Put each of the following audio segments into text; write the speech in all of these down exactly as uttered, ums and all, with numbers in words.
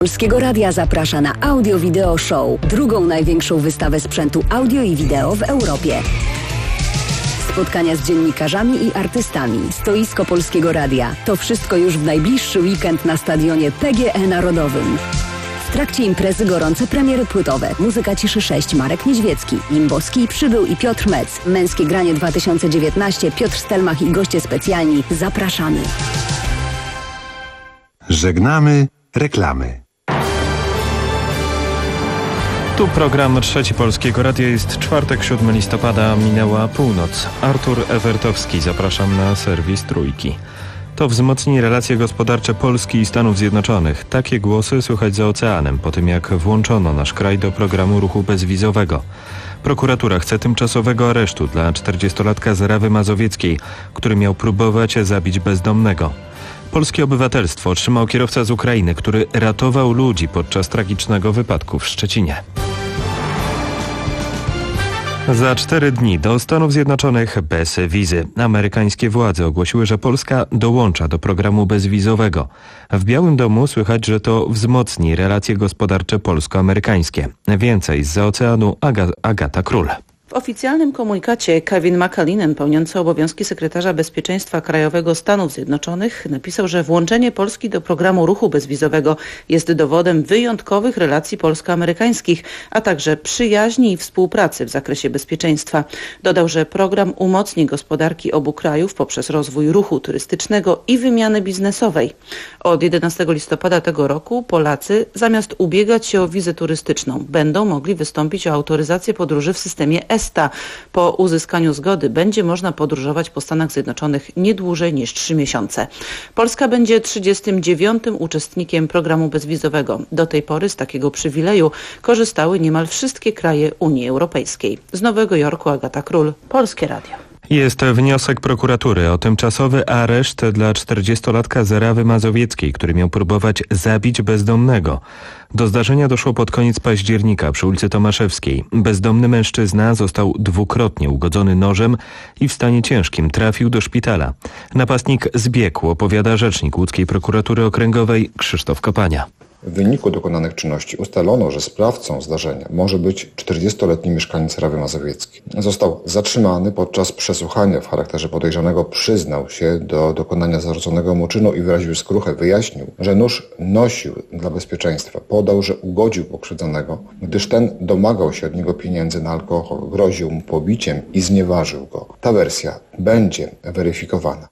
Polskiego Radia zaprasza na Audio Video Show, drugą największą wystawę sprzętu audio i wideo w Europie. Spotkania z dziennikarzami i artystami, stoisko Polskiego Radia. To wszystko już w najbliższy weekend na stadionie P G E Narodowym. W trakcie imprezy gorące premiery płytowe. Muzyka Ciszy sześć, Marek Niedźwiecki, Limbowski, Przybył i Piotr Mec. Męskie granie dwa tysiące dziewiętnaście, Piotr Stelmach i goście specjalni. Zapraszamy. Żegnamy reklamy. Tu program Trzeci Polskiego Radia. Jest czwartek, siódmego listopada, minęła północ. Artur Ewertowski, zapraszam na serwis Trójki. To wzmocni relacje gospodarcze Polski i Stanów Zjednoczonych. Takie głosy słychać za oceanem, po tym jak włączono nasz kraj do programu ruchu bezwizowego. Prokuratura chce tymczasowego aresztu dla czterdziestolatka z Rawy Mazowieckiej, który miał próbować zabić bezdomnego. Polskie obywatelstwo otrzymał kierowca z Ukrainy, który ratował ludzi podczas tragicznego wypadku w Szczecinie. Za cztery dni do Stanów Zjednoczonych bez wizy. Amerykańskie władze ogłosiły, że Polska dołącza do programu bezwizowego. W Białym Domu słychać, że to wzmocni relacje gospodarcze polsko-amerykańskie. Więcej zza oceanu Aga- Agata Król. W oficjalnym komunikacie Kevin McAleenan, pełniący obowiązki sekretarza bezpieczeństwa krajowego Stanów Zjednoczonych, napisał, że włączenie Polski do programu ruchu bezwizowego jest dowodem wyjątkowych relacji polsko-amerykańskich, a także przyjaźni i współpracy w zakresie bezpieczeństwa. Dodał, że program umocni gospodarki obu krajów poprzez rozwój ruchu turystycznego i wymiany biznesowej. Od jedenastego listopada tego roku Polacy, zamiast ubiegać się o wizę turystyczną, będą mogli wystąpić o autoryzację podróży w systemie E S T A. Po uzyskaniu zgody będzie można podróżować po Stanach Zjednoczonych nie dłużej niż trzy miesiące. Polska będzie trzydziestym dziewiątym uczestnikiem programu bezwizowego. Do tej pory z takiego przywileju korzystały niemal wszystkie kraje Unii Europejskiej. Z Nowego Jorku Agata Król, Polskie Radio. Jest wniosek prokuratury o tymczasowy areszt dla czterdziestolatka z Rawy Mazowieckiej, który miał próbować zabić bezdomnego. Do zdarzenia doszło pod koniec października przy ulicy Tomaszewskiej. Bezdomny mężczyzna został dwukrotnie ugodzony nożem i w stanie ciężkim trafił do szpitala. Napastnik zbiegł, opowiada rzecznik łódzkiej prokuratury okręgowej Krzysztof Kopania. W wyniku dokonanych czynności ustalono, że sprawcą zdarzenia może być czterdziestoletni mieszkaniec Rawy Mazowieckiej. Został zatrzymany podczas przesłuchania w charakterze podejrzanego, przyznał się do dokonania zarzuconego mu czynu i wyraził skruchę. Wyjaśnił, że nóż nosił dla bezpieczeństwa. Podał, że ugodził pokrzywdzonego, gdyż ten domagał się od niego pieniędzy na alkohol, groził mu pobiciem i znieważył go. Ta wersja będzie weryfikowana.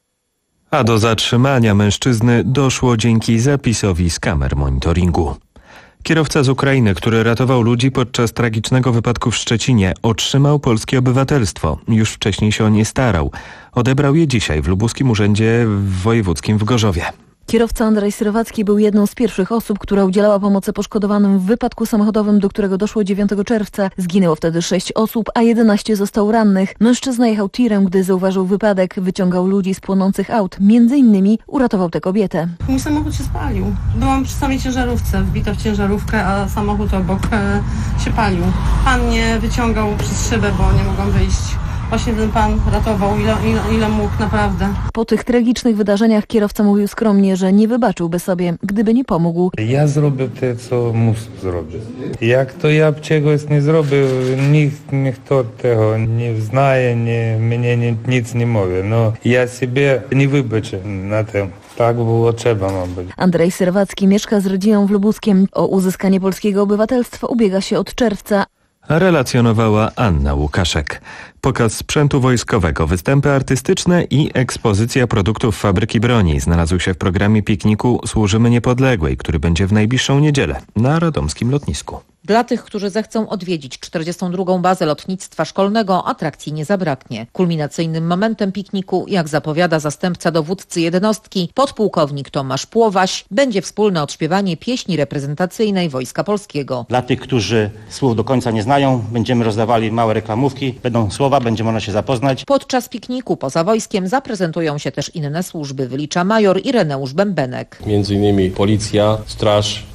A do zatrzymania mężczyzny doszło dzięki zapisowi z kamer monitoringu. Kierowca z Ukrainy, który ratował ludzi podczas tragicznego wypadku w Szczecinie, otrzymał polskie obywatelstwo. Już wcześniej się o nie starał. Odebrał je dzisiaj w Lubuskim Urzędzie Wojewódzkim w Gorzowie. Kierowca Andrzej Srywacki był jedną z pierwszych osób, która udzielała pomocy poszkodowanym w wypadku samochodowym, do którego doszło dziewiątego czerwca. Zginęło wtedy sześć osób, a jedenaście zostało rannych. Mężczyzna jechał tirem, gdy zauważył wypadek. Wyciągał ludzi z płonących aut. Między innymi uratował tę kobietę. Mój samochód się spalił. Byłam przy samej ciężarówce, wbita w ciężarówkę, a samochód obok e, się palił. Pan mnie wyciągał przez szybę, bo nie mogłam wyjść. Właśnie ten pan ratował ile, ile, ile mógł, naprawdę. Po tych tragicznych wydarzeniach kierowca mówił skromnie, że nie wybaczyłby sobie, gdyby nie pomógł. Ja zrobię to, co muszę zrobić. Jak to ja czegoś nie zrobił, nikt, nikt tego nie znaje, nie, mnie nie, nic nie mówi. No, ja sobie nie wybaczę na tym. Tak było trzeba, ma być. Andrzej Srywacki mieszka z rodziną w Lubuskiem. O uzyskanie polskiego obywatelstwa ubiega się od czerwca. Relacjonowała Anna Łukaszek. Pokaz sprzętu wojskowego, występy artystyczne i ekspozycja produktów fabryki broni znalazły się w programie pikniku Służymy Niepodległej, który będzie w najbliższą niedzielę na radomskim lotnisku. Dla tych, którzy zechcą odwiedzić czterdziestą drugą bazę lotnictwa szkolnego, atrakcji nie zabraknie. Kulminacyjnym momentem pikniku, jak zapowiada zastępca dowódcy jednostki, podpułkownik Tomasz Płowaś, będzie wspólne odśpiewanie pieśni reprezentacyjnej Wojska Polskiego. Dla tych, którzy słów do końca nie znają, będziemy rozdawali małe reklamówki, będą słowa, będzie można się zapoznać. Podczas pikniku poza wojskiem zaprezentują się też inne służby, wylicza major Ireneusz Bębenek. Między innymi policja, straż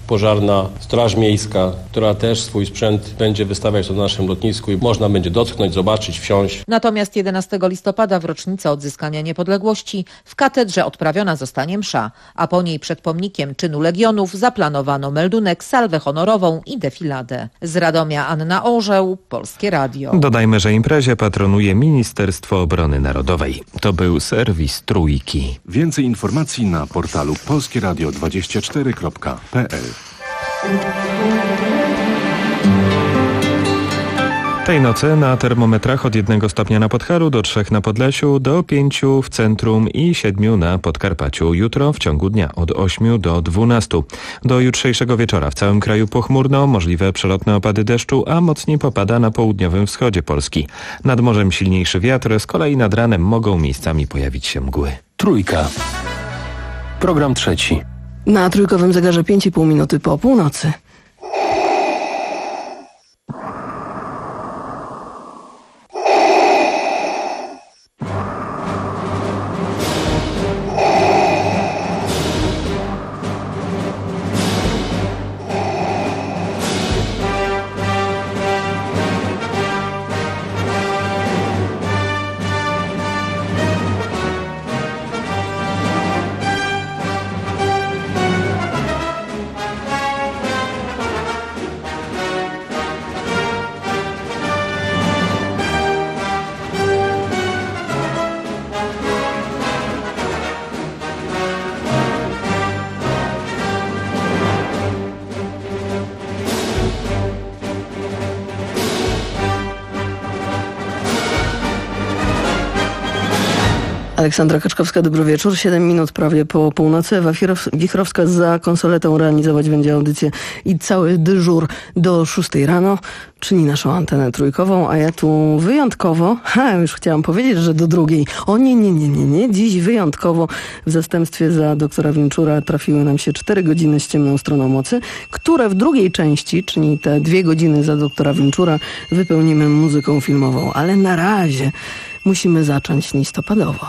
pożarna, Straż Miejska, która też swój sprzęt będzie wystawiać na naszym lotnisku i można będzie dotknąć, zobaczyć, wsiąść. Natomiast jedenastego listopada w rocznicę odzyskania niepodległości w katedrze odprawiona zostanie msza, a po niej przed pomnikiem czynu Legionów zaplanowano meldunek, salwę honorową i defiladę. Z Radomia Anna Orzeł, Polskie Radio. Dodajmy, że imprezie patronuje Ministerstwo Obrony Narodowej. To był serwis Trójki. Więcej informacji na portalu polskie radio dwadzieścia cztery kropka p l. Tej nocy na termometrach od jednego stopnia na Podhalu do trzech na Podlesiu, do pięciu w centrum i siedmiu na Podkarpaciu. Jutro w ciągu dnia od ośmiu do dwunastu. Do jutrzejszego wieczora w całym kraju pochmurno, możliwe przelotne opady deszczu, a mocniej popada na południowym wschodzie Polski. Nad morzem silniejszy wiatr, z kolei nad ranem mogą miejscami pojawić się mgły. Trójka. Program trzeci. Na trójkowym zegarze pięć i pół minuty po północy. Aleksandra Kaczkowska, dobry wieczór. siedem minut prawie po północy. Ewa Wichrowska za konsoletą realizować będzie audycję i cały dyżur do szóstej rano, czyli naszą antenę trójkową, a ja tu wyjątkowo, ha, już chciałam powiedzieć, że do drugiej. O nie, nie, nie, nie, nie. Dziś wyjątkowo w zastępstwie za doktora Winczura trafiły nam się cztery godziny z ciemną stroną mocy, które w drugiej części, czyli te dwie godziny za doktora Winczura, wypełnimy muzyką filmową. Ale na razie musimy zacząć listopadowo.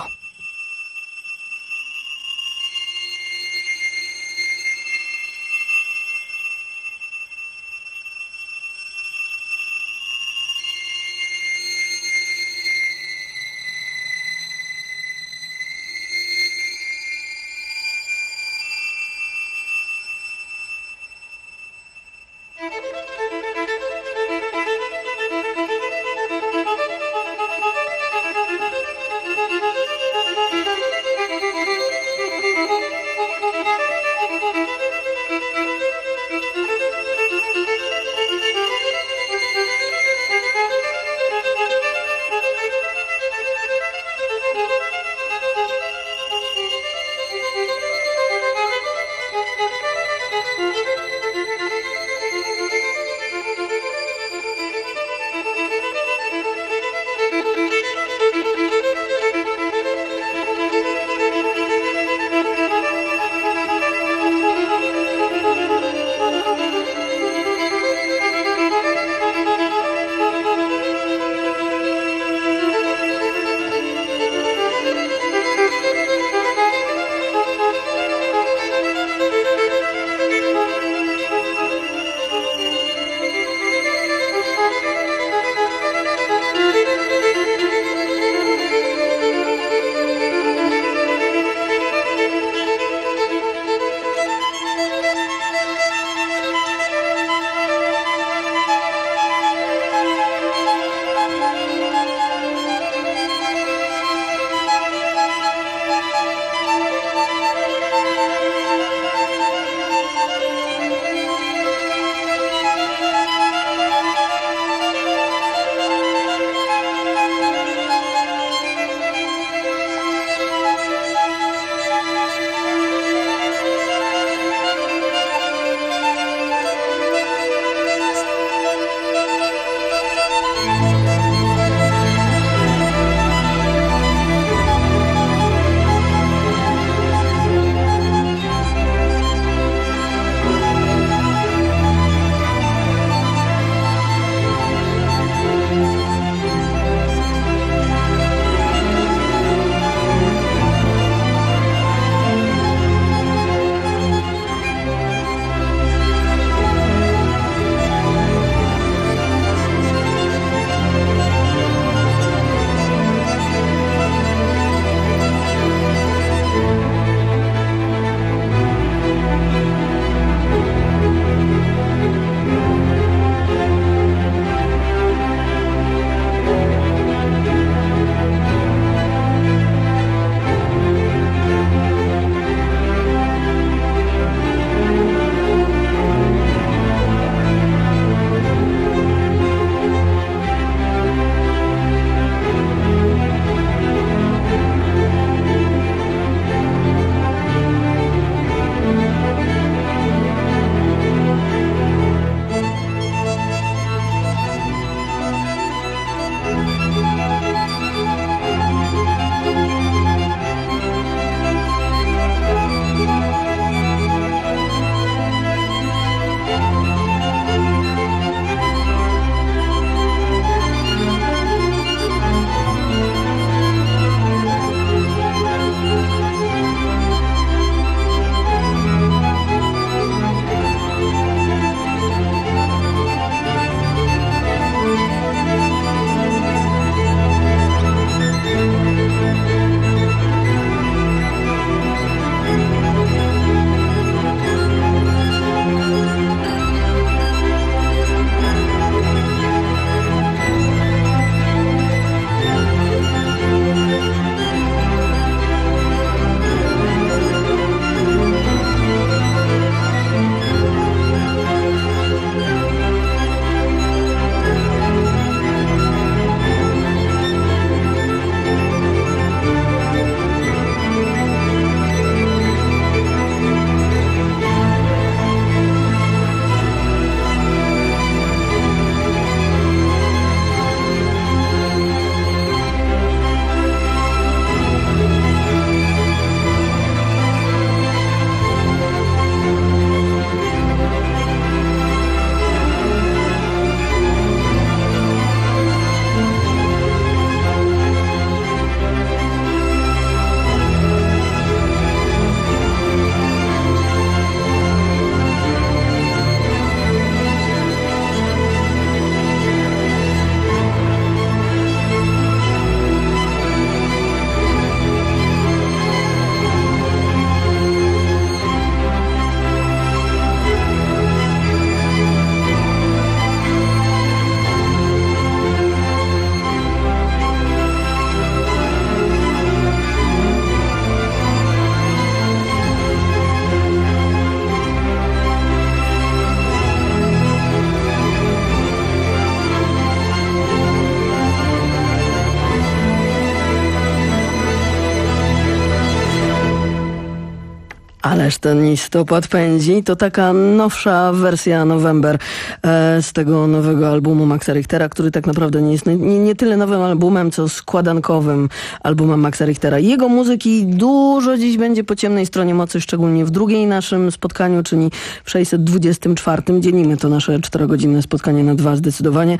Ależ ten listopad pędzi. To taka nowsza wersja November e, z tego nowego albumu Maxa Richtera, który tak naprawdę nie jest nie, nie tyle nowym albumem, co składankowym albumem Maxa Richtera. Jego muzyki dużo dziś będzie po ciemnej stronie mocy, szczególnie w drugiej naszym spotkaniu, czyli w sześćset dwudziestym czwartym. Dzielimy to nasze czterogodzinne spotkanie na dwa zdecydowanie,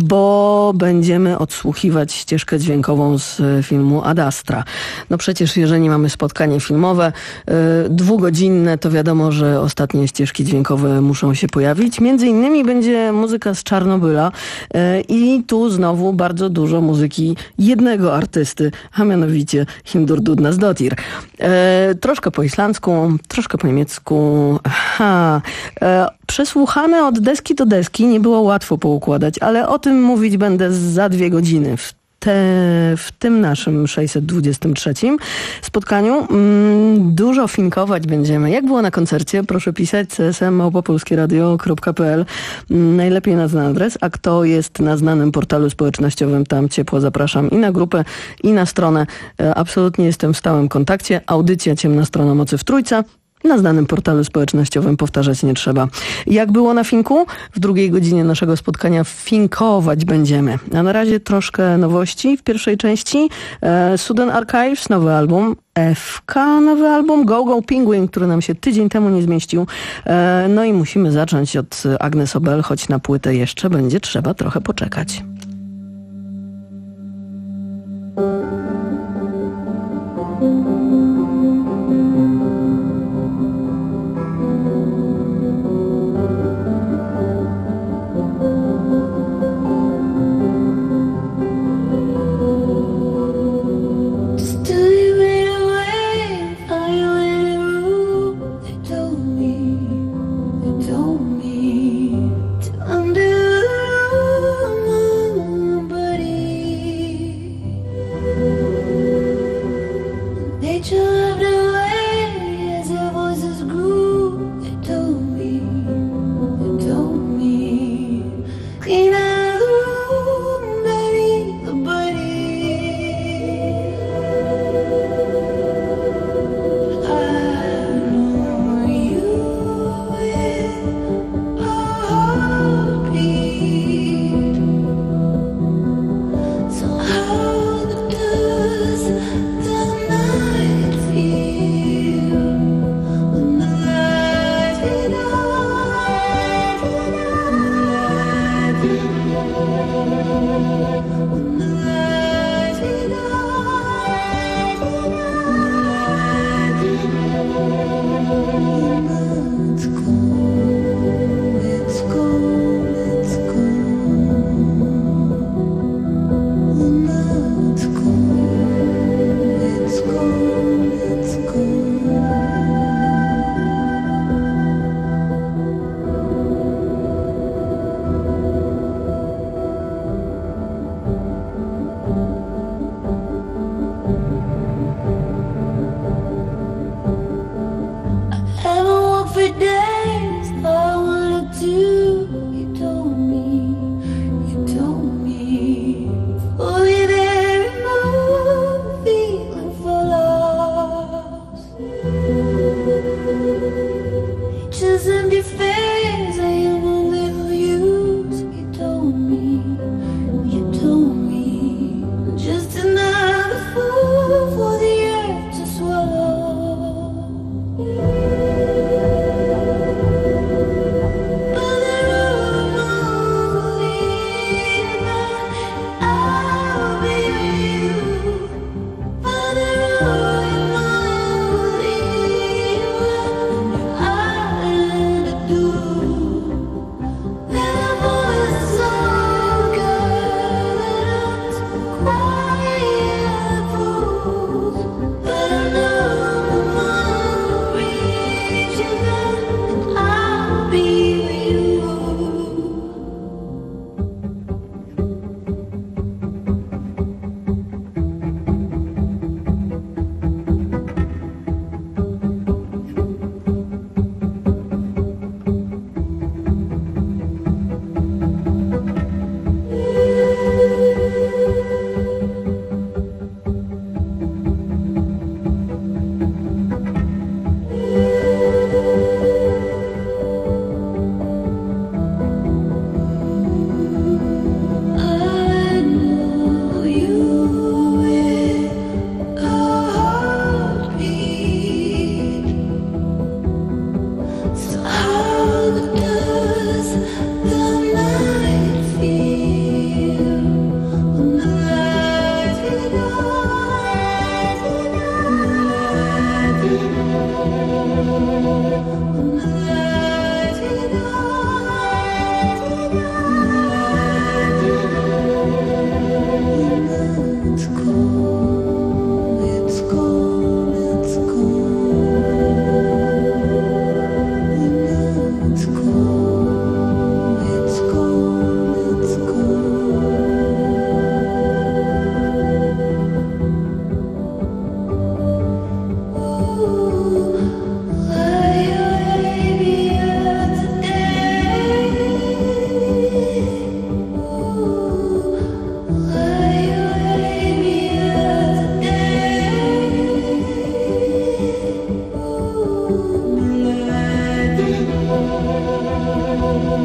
bo będziemy odsłuchiwać ścieżkę dźwiękową z filmu Ad Astra. No przecież jeżeli mamy spotkanie filmowe, yy, dwugodzinne, to wiadomo, że ostatnie ścieżki dźwiękowe muszą się pojawić. Między innymi będzie muzyka z Czarnobyla yy, i tu znowu bardzo dużo muzyki jednego artysty, a mianowicie Hildur Dudnasdottir. Yy, troszkę po islandzku, troszkę po niemiecku. Aha. Yy, przesłuchane od deski do deski, nie było łatwo poukładać, ale o tym mówić będę za dwie godziny w Te, w tym naszym sześćset dwudziestym trzecim spotkaniu. Mm, dużo finkować będziemy. Jak było na koncercie? Proszę pisać c s m małpa polskie radio kropka p l. Mm, najlepiej na znany adres, a kto jest na znanym portalu społecznościowym, tam ciepło zapraszam i na grupę, i na stronę. E, absolutnie jestem w stałym kontakcie. Audycja Ciemna Strona Mocy w Trójce. Na znanym portalu społecznościowym powtarzać nie trzeba. Jak było na finku? W drugiej godzinie naszego spotkania finkować będziemy. A na razie troszkę nowości w pierwszej części. E, Sudden Archives, nowy album. F K, nowy album. Go Go Penguin, który nam się tydzień temu nie zmieścił. E, no i musimy zacząć od Agnes Obel, choć na płytę jeszcze będzie trzeba trochę poczekać. Under the room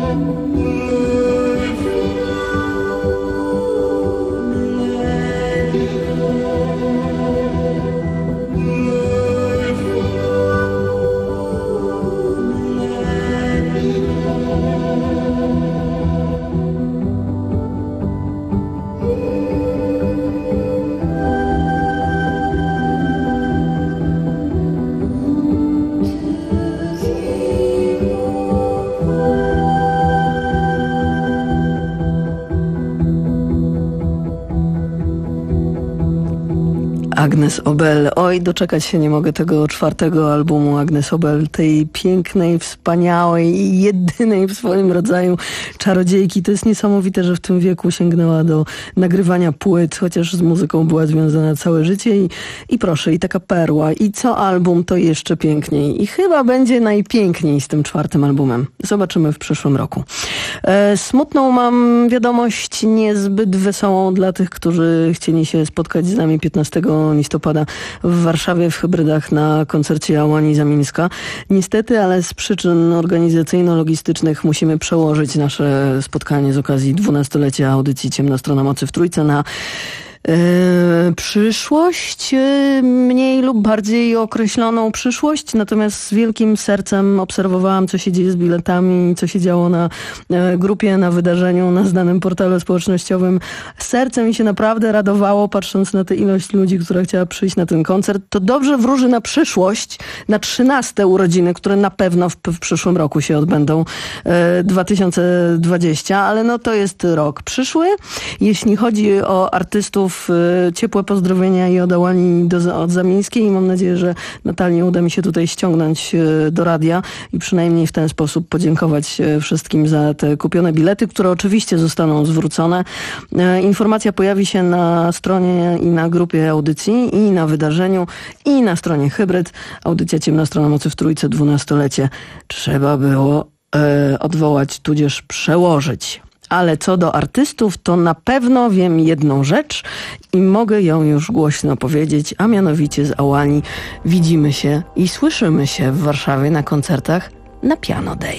Agnes Obel. Oj, doczekać się nie mogę tego czwartego albumu Agnes Obel, tej pięknej, wspaniałej i jedynej w swoim rodzaju czarodziejki. To jest niesamowite, że w tym wieku sięgnęła do nagrywania płyt, chociaż z muzyką była związana całe życie i, i proszę, i taka perła. I co album, to jeszcze piękniej. I chyba będzie najpiękniej z tym czwartym albumem. Zobaczymy w przyszłym roku. E, smutną mam wiadomość, niezbyt wesołą dla tych, którzy chcieli się spotkać z nami piętnastego listopada w Warszawie w Hybrydach na koncercie Ałani Zamińska. Niestety, ale z przyczyn organizacyjno-logistycznych musimy przełożyć nasze spotkanie z okazji dwunastolecia audycji Ciemna Strona Mocy w Trójce na Yy, przyszłość, yy, mniej lub bardziej określoną przyszłość, natomiast z wielkim sercem obserwowałam, co się dzieje z biletami, co się działo na yy, grupie, na wydarzeniu, na znanym portalu społecznościowym. Serce mi się naprawdę radowało, patrząc na tę ilość ludzi, która chciała przyjść na ten koncert. To dobrze wróży na przyszłość, na trzynaste urodziny, które na pewno w, w przyszłym roku się odbędą, yy, dwa tysiące dwudziesty, ale no to jest rok przyszły. Jeśli chodzi o artystów, ciepłe pozdrowienia i od Ałani do, od Zamińskiej i mam nadzieję, że Natalię uda mi się tutaj ściągnąć do radia i przynajmniej w ten sposób podziękować wszystkim za te kupione bilety, które oczywiście zostaną zwrócone. Informacja pojawi się na stronie i na grupie audycji i na wydarzeniu i na stronie Hybryd. Audycja Ciemna Strona Mocy w Trójce, dwunastolecie. Trzeba było e, odwołać, tudzież przełożyć. Ale co do artystów, to na pewno wiem jedną rzecz i mogę ją już głośno powiedzieć, a mianowicie z Ałani widzimy się i słyszymy się w Warszawie na koncertach na Piano Day.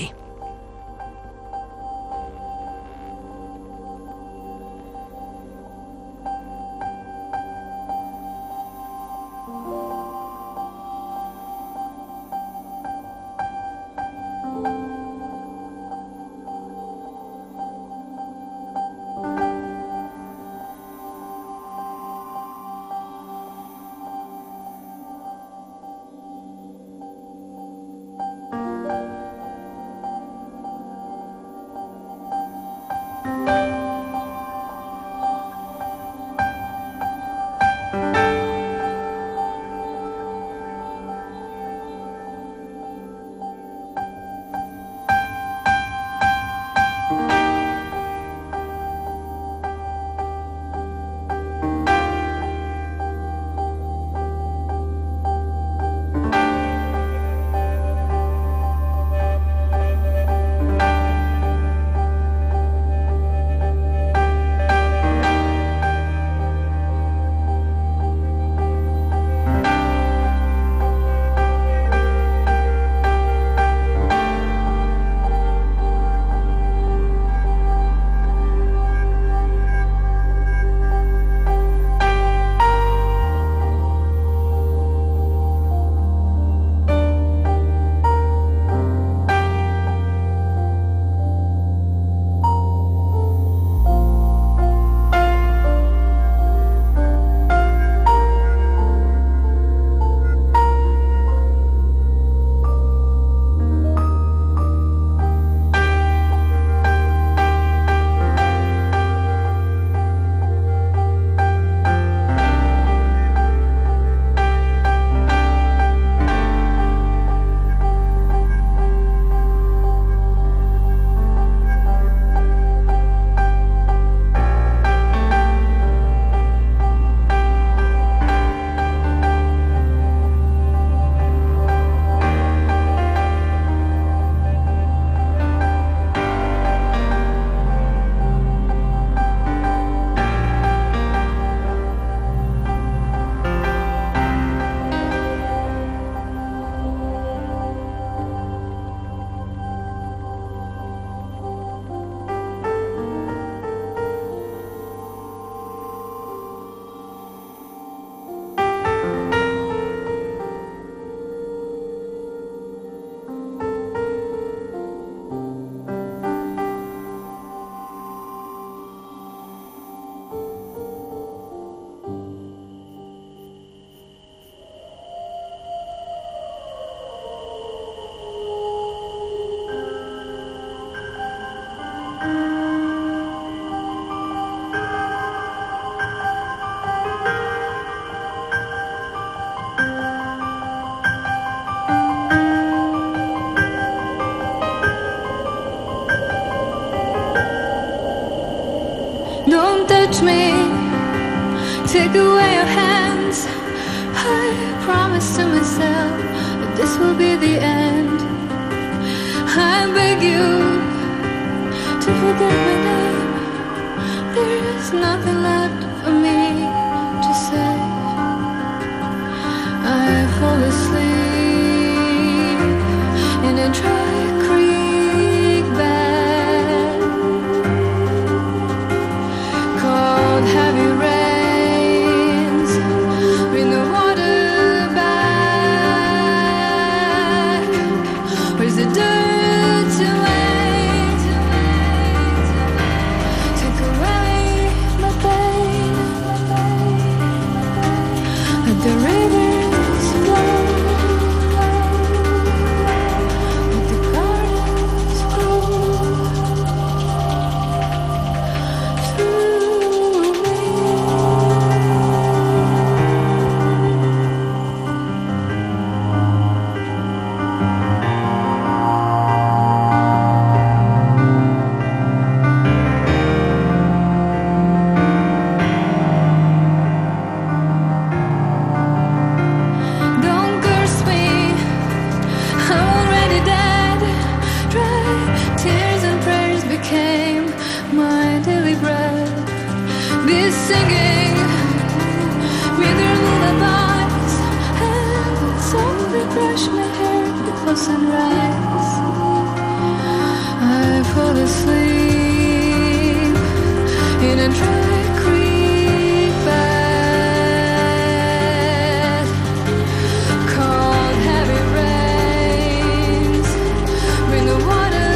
touch me, take away your hands. I promise to myself that this will be the end. I beg you to forget my name. There is nothing left for me to say. I fall asleep in a dry creek bed, cold heavy rains bring the water back. Where's the dirt away? Take away my pain. Let the rivers flow. Let the gardens grow through me. Don't curse me, I'm already dead. Dry tears and prayers became my daily bread. Be singing with your lullabies and softly brush my hair before sunrise. I fall asleep in a dry creek bed. Cold heavy rains bring the water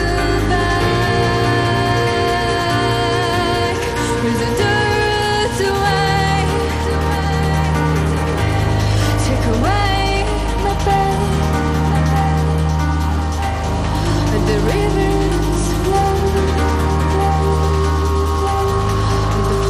back. Where's the dirt away? Take away my pain. Let the rivers flow. Let the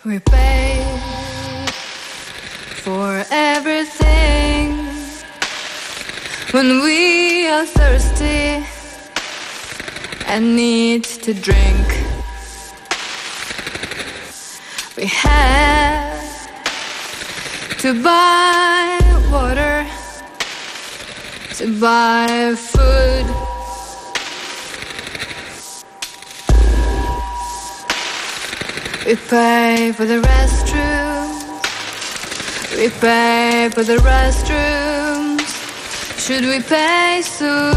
We pay for everything when we are thirsty and need to drink. We have to buy water, to buy food. We pay for the restrooms, we pay for the restrooms. Should we pay soon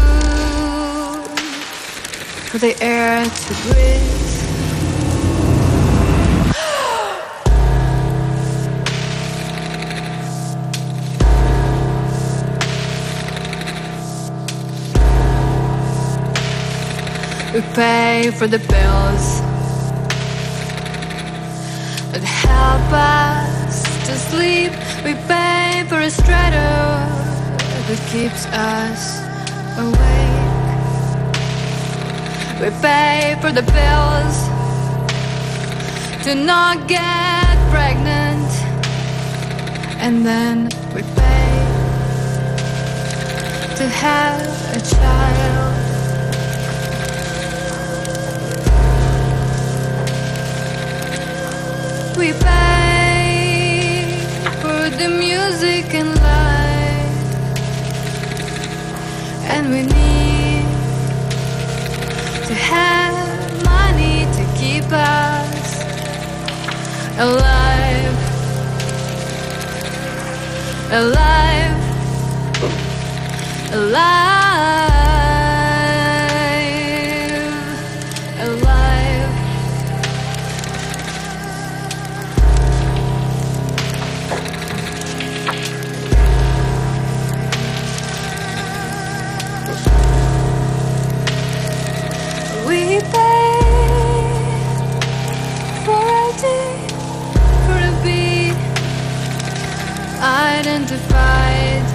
for the air to breathe? We pay for the bills that help us to sleep. We pay for a straddle that keeps us awake. We pay for the pills to not get pregnant, and then we pay to have a child. We pay for the music and light, and we need to have money to keep us alive, alive, alive, alive. We pay for a day, for a beat identified.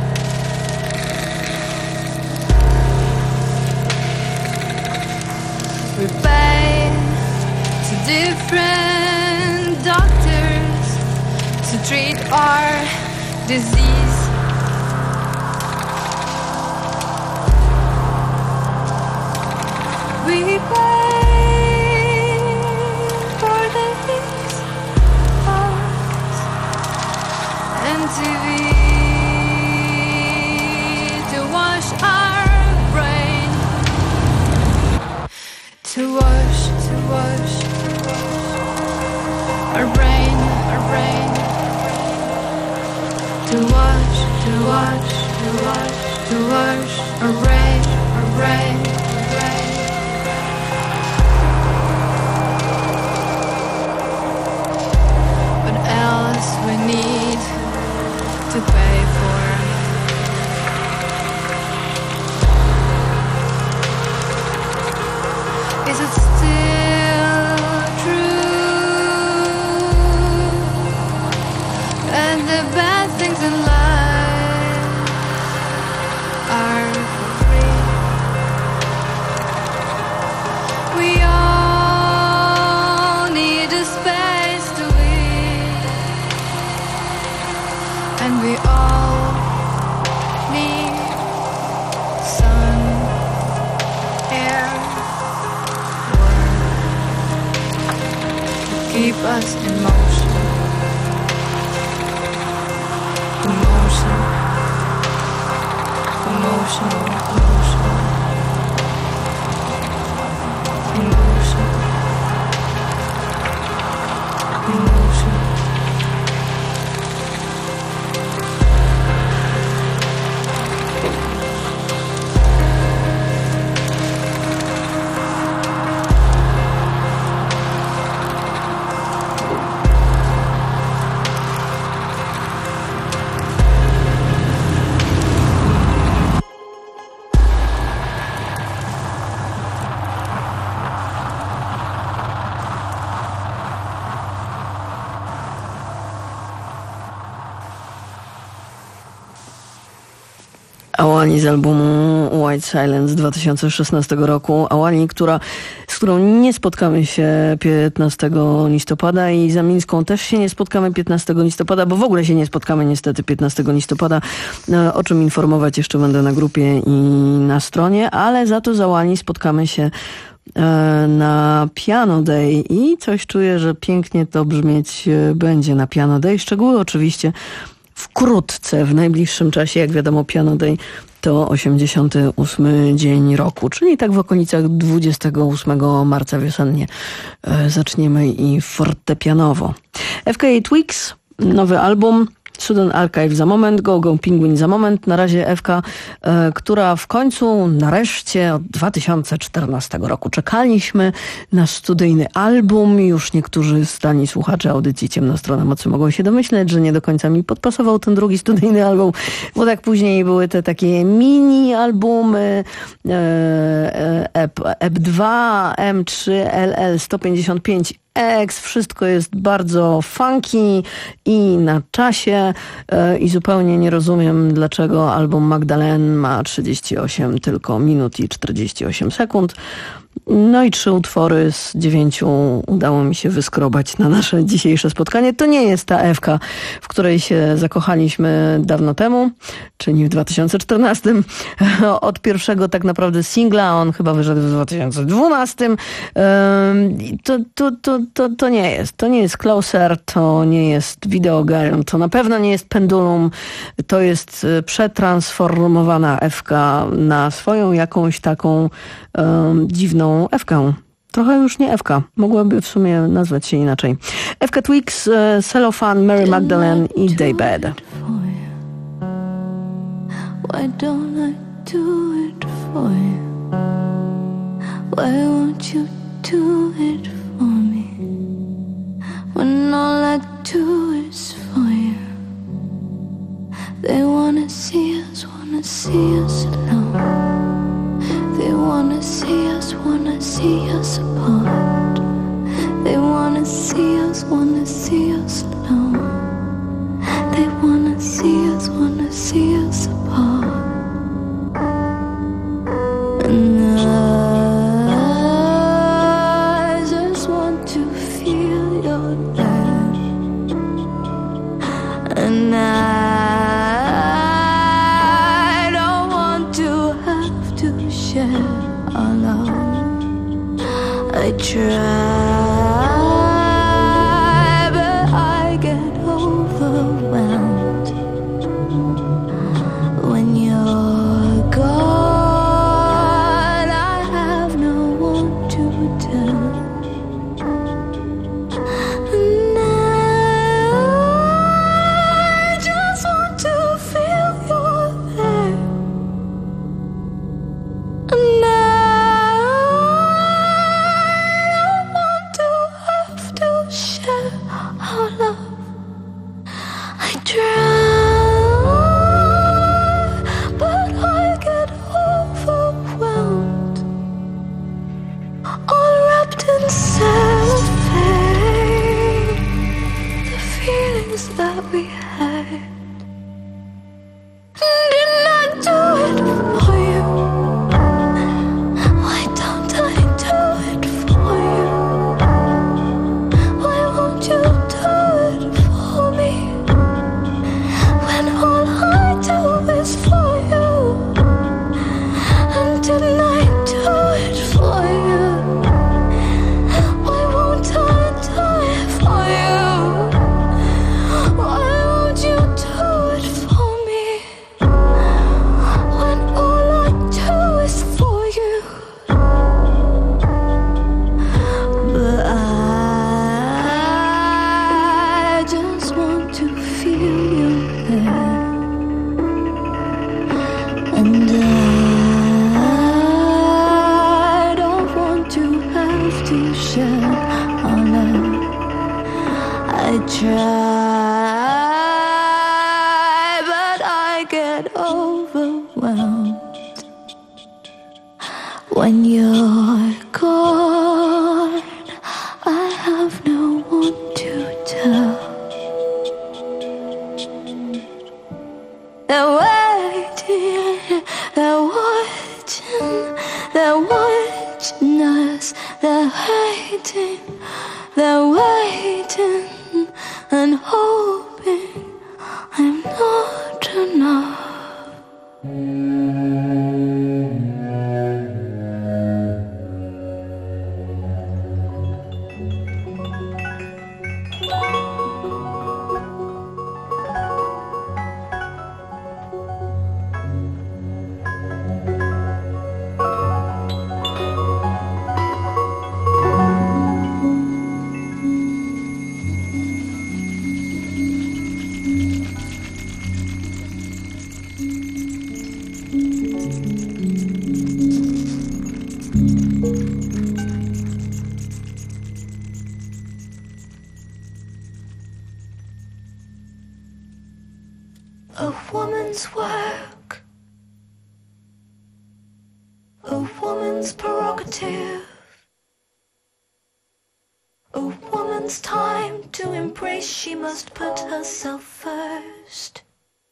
We pay to different doctors to treat our disease. We pay for the things us and T V to wash our brain, to wash, to wash our brain, our brain, to wash, to wash, to wash, to wash our brain, our brain, our brain. We need to pay for. Is it still true? And the bad things in life are for free. We all need a space to live, and we all need sun, air, water to keep us in motion, emotion, emotion, emotion, emotion, emotion. Awani z albumu White Silence z dwa tysiące szesnastego roku. Awani, która, z którą nie spotkamy się piętnastego listopada i za Mińską też się nie spotkamy piętnastego listopada, bo w ogóle się nie spotkamy niestety piętnastego listopada, o czym informować jeszcze będę na grupie i na stronie, ale za to z Awani spotkamy się na Piano Day i coś czuję, że pięknie to brzmieć będzie na Piano Day. Szczegóły oczywiście wkrótce, w najbliższym czasie, jak wiadomo, Piano Day to osiemdziesiąty ósmy dzień roku, czyli tak w okolicach dwudziestego ósmego marca wiosennie zaczniemy i fortepianowo. F K A Twigs, nowy album, Sudan Archive za moment, Go Go Penguin za moment. Na razie F K, e, która w końcu nareszcie od dwa tysiące czternastego roku czekaliśmy na studyjny album. Już niektórzy stani słuchacze audycji Ciemna Strona Mocy mogą się domyśleć, że nie do końca mi podpasował ten drugi studyjny album, bo tak później były te takie mini albumy e, e, E P dwa, M trzy, L L sto pięćdziesiąt pięć X, wszystko jest bardzo funky i na czasie yy, i zupełnie nie rozumiem, dlaczego album Magdalene ma trzydzieści osiem tylko minut i czterdzieści osiem sekund. No i trzy utwory z dziewięciu udało mi się wyskrobać na nasze dzisiejsze spotkanie. To nie jest ta Ewka, w której się zakochaliśmy dawno temu, czyli w dwa tysiące czternastym. Od pierwszego tak naprawdę singla, on chyba wyszedł w dwa tysiące dwunastym. To, to, to, to, to nie jest. To nie jest Closer, to nie jest Video Girl, to na pewno nie jest Pendulum. To jest przetransformowana Ewka na swoją jakąś taką um, dziwną Ewkę. Trochę już nie Ewka. Mogłaby w sumie nazwać się inaczej. F K Twigs, uh, Cellophane, Mary Magdalene i Daybed. Why don't I do it for you? Why won't you do it for me? When all I do is for you. They wanna see us, wanna see us alone. They wanna see us, wanna see us apart. They wanna see us, wanna see us alone. They wanna see us, wanna see us apart. And I just want to feel your love. And I don't want to have to share our love. I try, but I get overwhelmed when you're gone. I have no one to tell, and I just want to feel you're there. And I that we had. Didn't I do it for you? Why don't I do it for you? Why won't you do it for me? When all I do is for you. And didn't I do it for you? Why won't I do it for you? Why won't you do it for me? When all I do is for you. But I just want to feel you there. And I don't want to have to share our love. I try, but I get overwhelmed when you're gone. I have no one to tell. They're waiting us. They're waiting, they're waiting and hoping I'm not enough. A woman's work, a woman's prerogative, a woman's time to embrace, she must put herself first.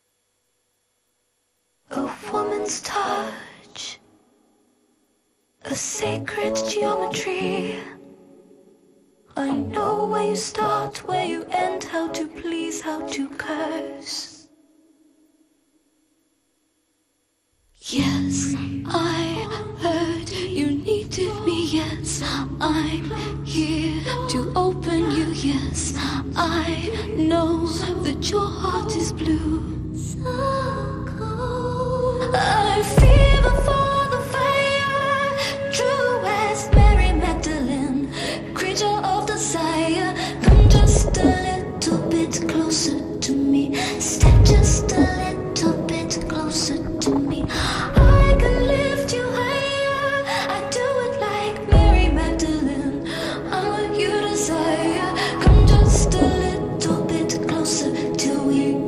A woman's touch, a sacred geometry. I know where you start, where you end, how to please, how to curse. Yes, I heard you needed me. Yes, I'm here to open you. Yes, I know that your heart is blue. So cold. I fever for the fire, true as Mary Magdalene, creature of desire. Come just a little bit closer to me. Step just a little bit closer to me. I can lift you higher. I do it like Mary Magdalene. I'm what you desire. Come just a little bit closer till we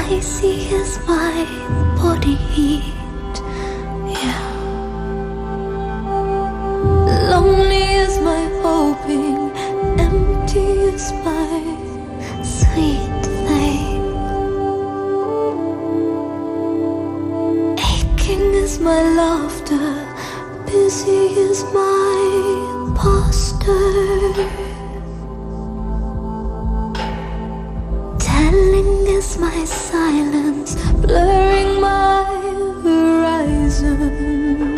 Icy as my body heat. Yeah. Lonely as my hoping, empty as my sweet thing. Aching as my laughter, busy as my posture. Telling is my silence, blurring my horizon.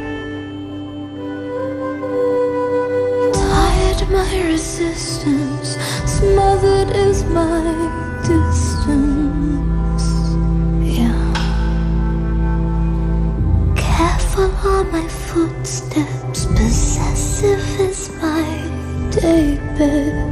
Tired my resistance, smothered is my distance. Yeah. Careful are my footsteps, possessive is my daybed.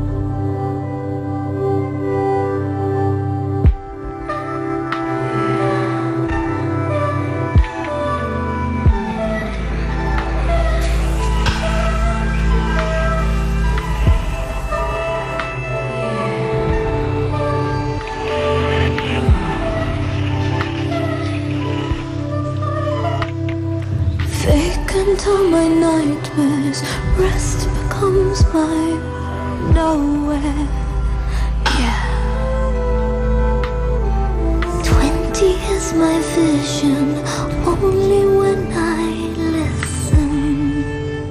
All my nightmares, rest becomes my nowhere. Yeah. Twenty is my vision, only when I listen.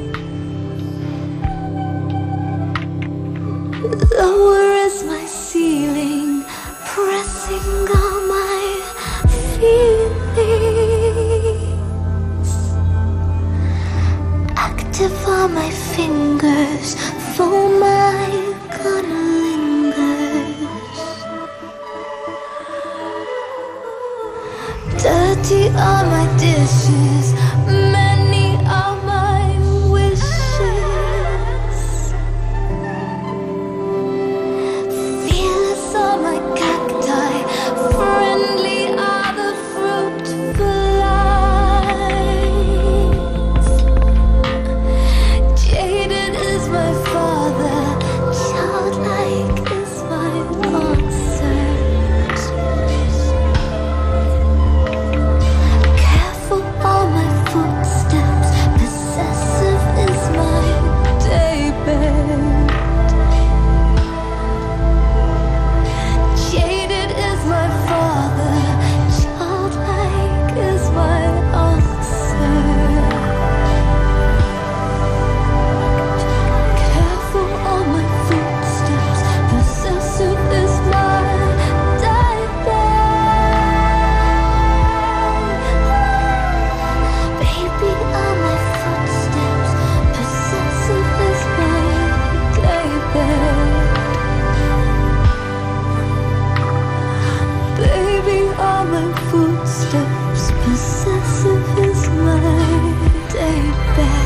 Lower is my ceiling, pressing on my feelings. Active are my fingers, for my gun lingers. Dirty are my dishes, many are my wishes. Fearless are my cacti, friendly are the fruit flies. Jaded is my father, childlike is my answers. Careful are my footsteps, possessive is my daybed. Jaded is my father, childlike is my answer. Careful are my footsteps, possessive is my daybed. Baby are my footsteps, possessive is my daybed. Baby are my footsteps, possessive is my daybed.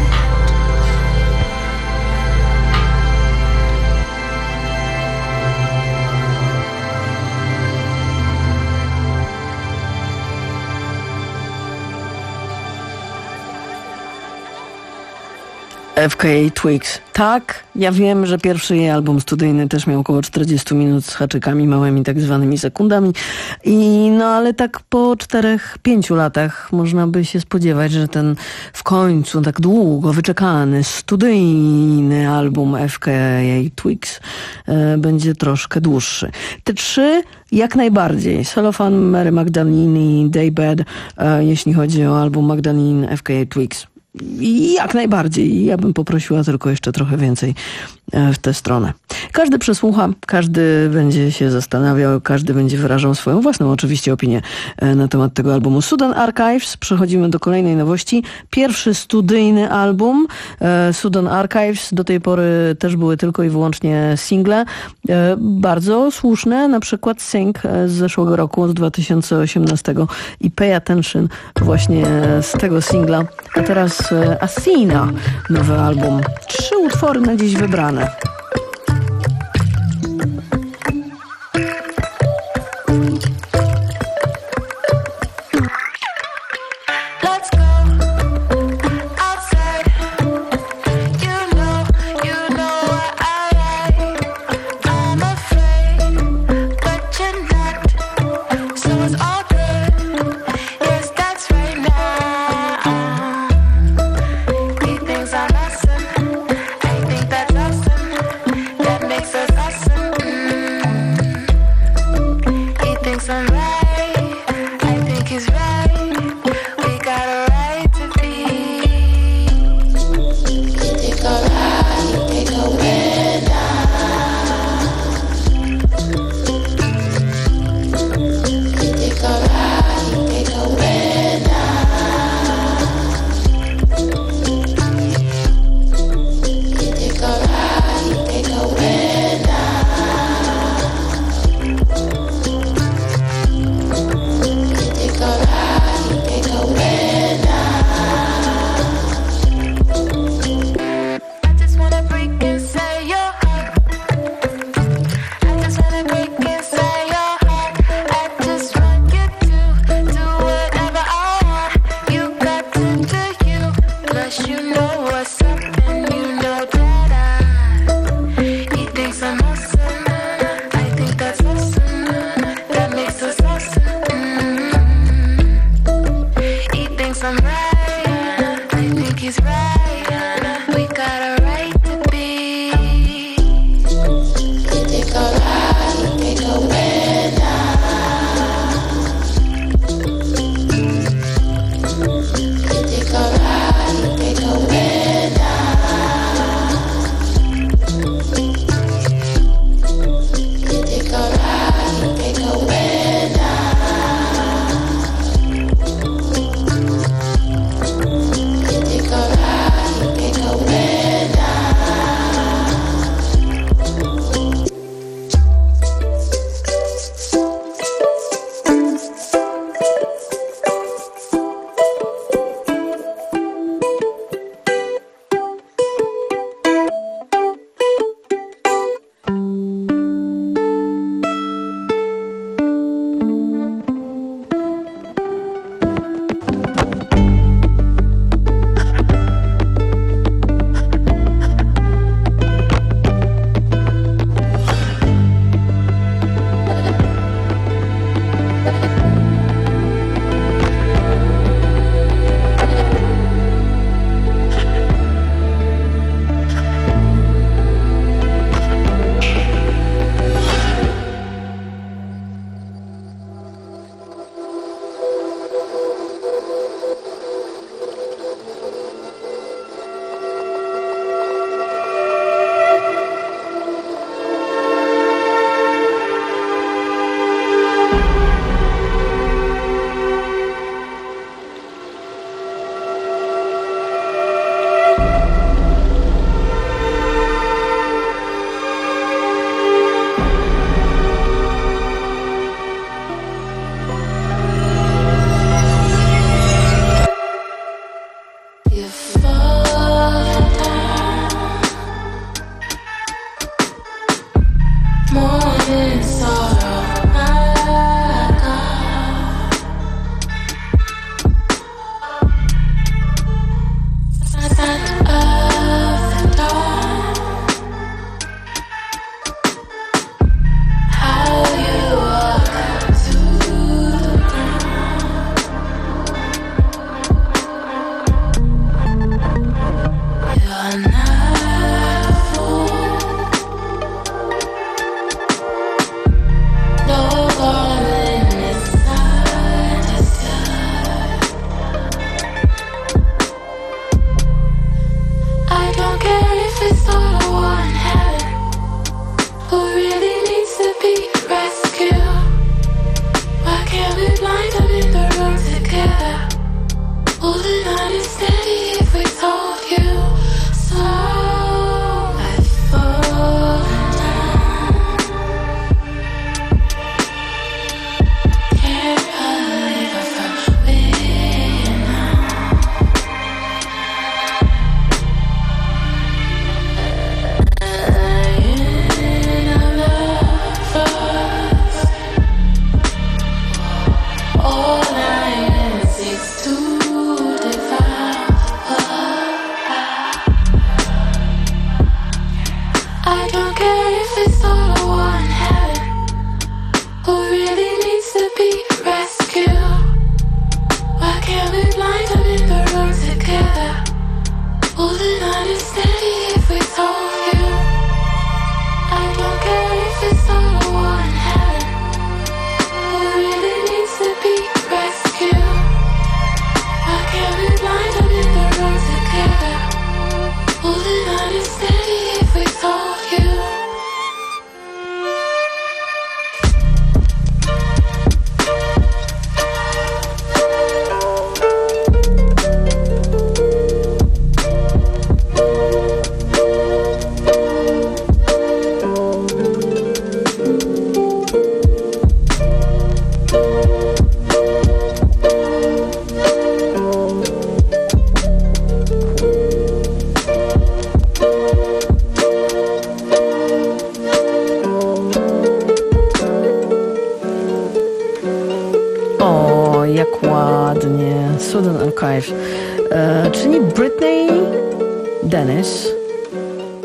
F K A Twigs. Tak, ja wiem, że pierwszy jej album studyjny też miał około czterdzieści minut z haczykami małymi, tak zwanymi sekundami. I no ale tak po czterech, pięciu latach można by się spodziewać, że ten w końcu tak długo wyczekany studyjny album F K A Twigs e, będzie troszkę dłuższy. Te trzy jak najbardziej. Cellophane, Mary Magdalene, Daybed, e, jeśli chodzi o album Magdalene F K A Twigs. I jak najbardziej. Ja bym poprosiła tylko jeszcze trochę więcej w tę stronę. Każdy przesłucha, każdy będzie się zastanawiał, każdy będzie wyrażał swoją własną oczywiście opinię na temat tego albumu. Sudan Archives. Przechodzimy do kolejnej nowości. Pierwszy studyjny album Sudan Archives. Do tej pory też były tylko i wyłącznie single. Bardzo słuszne, na przykład Sing z zeszłego roku, z dwa tysiące osiemnastego i Pay Attention właśnie z tego singla. A teraz Asina, nowy album. Trzy utwory na dziś wybrane. I'm afraid, but you're not. he's right and we got a right to be. Take a ride, take a pena. Take a ride, take a pena. Take a ride, take a pena. Southern Archive, e, czyli Britney Dennis,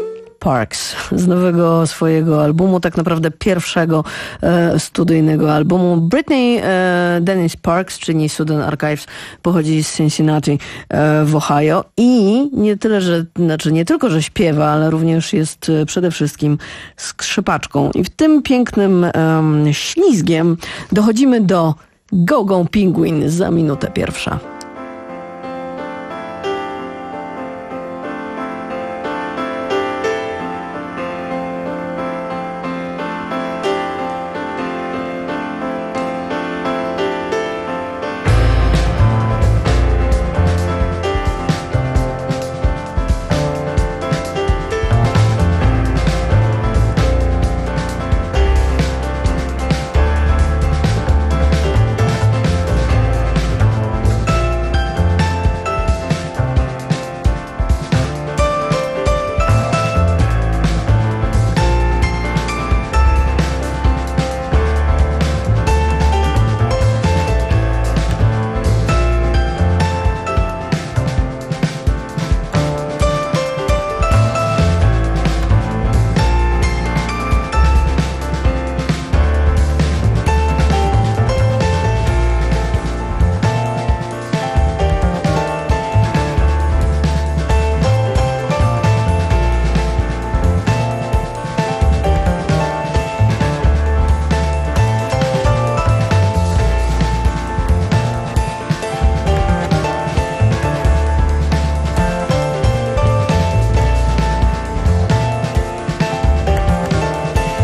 Parks z nowego swojego albumu, tak naprawdę pierwszego e, studyjnego albumu. Britney e, Dennis Parks, czyli Southern Archives, pochodzi z Cincinnati e, w Ohio i nie tyle, że, znaczy nie tylko, że śpiewa, ale również jest e, przede wszystkim skrzypaczką. I w tym pięknym e, ślizgiem dochodzimy do Go Go Penguin za minutę pierwsza.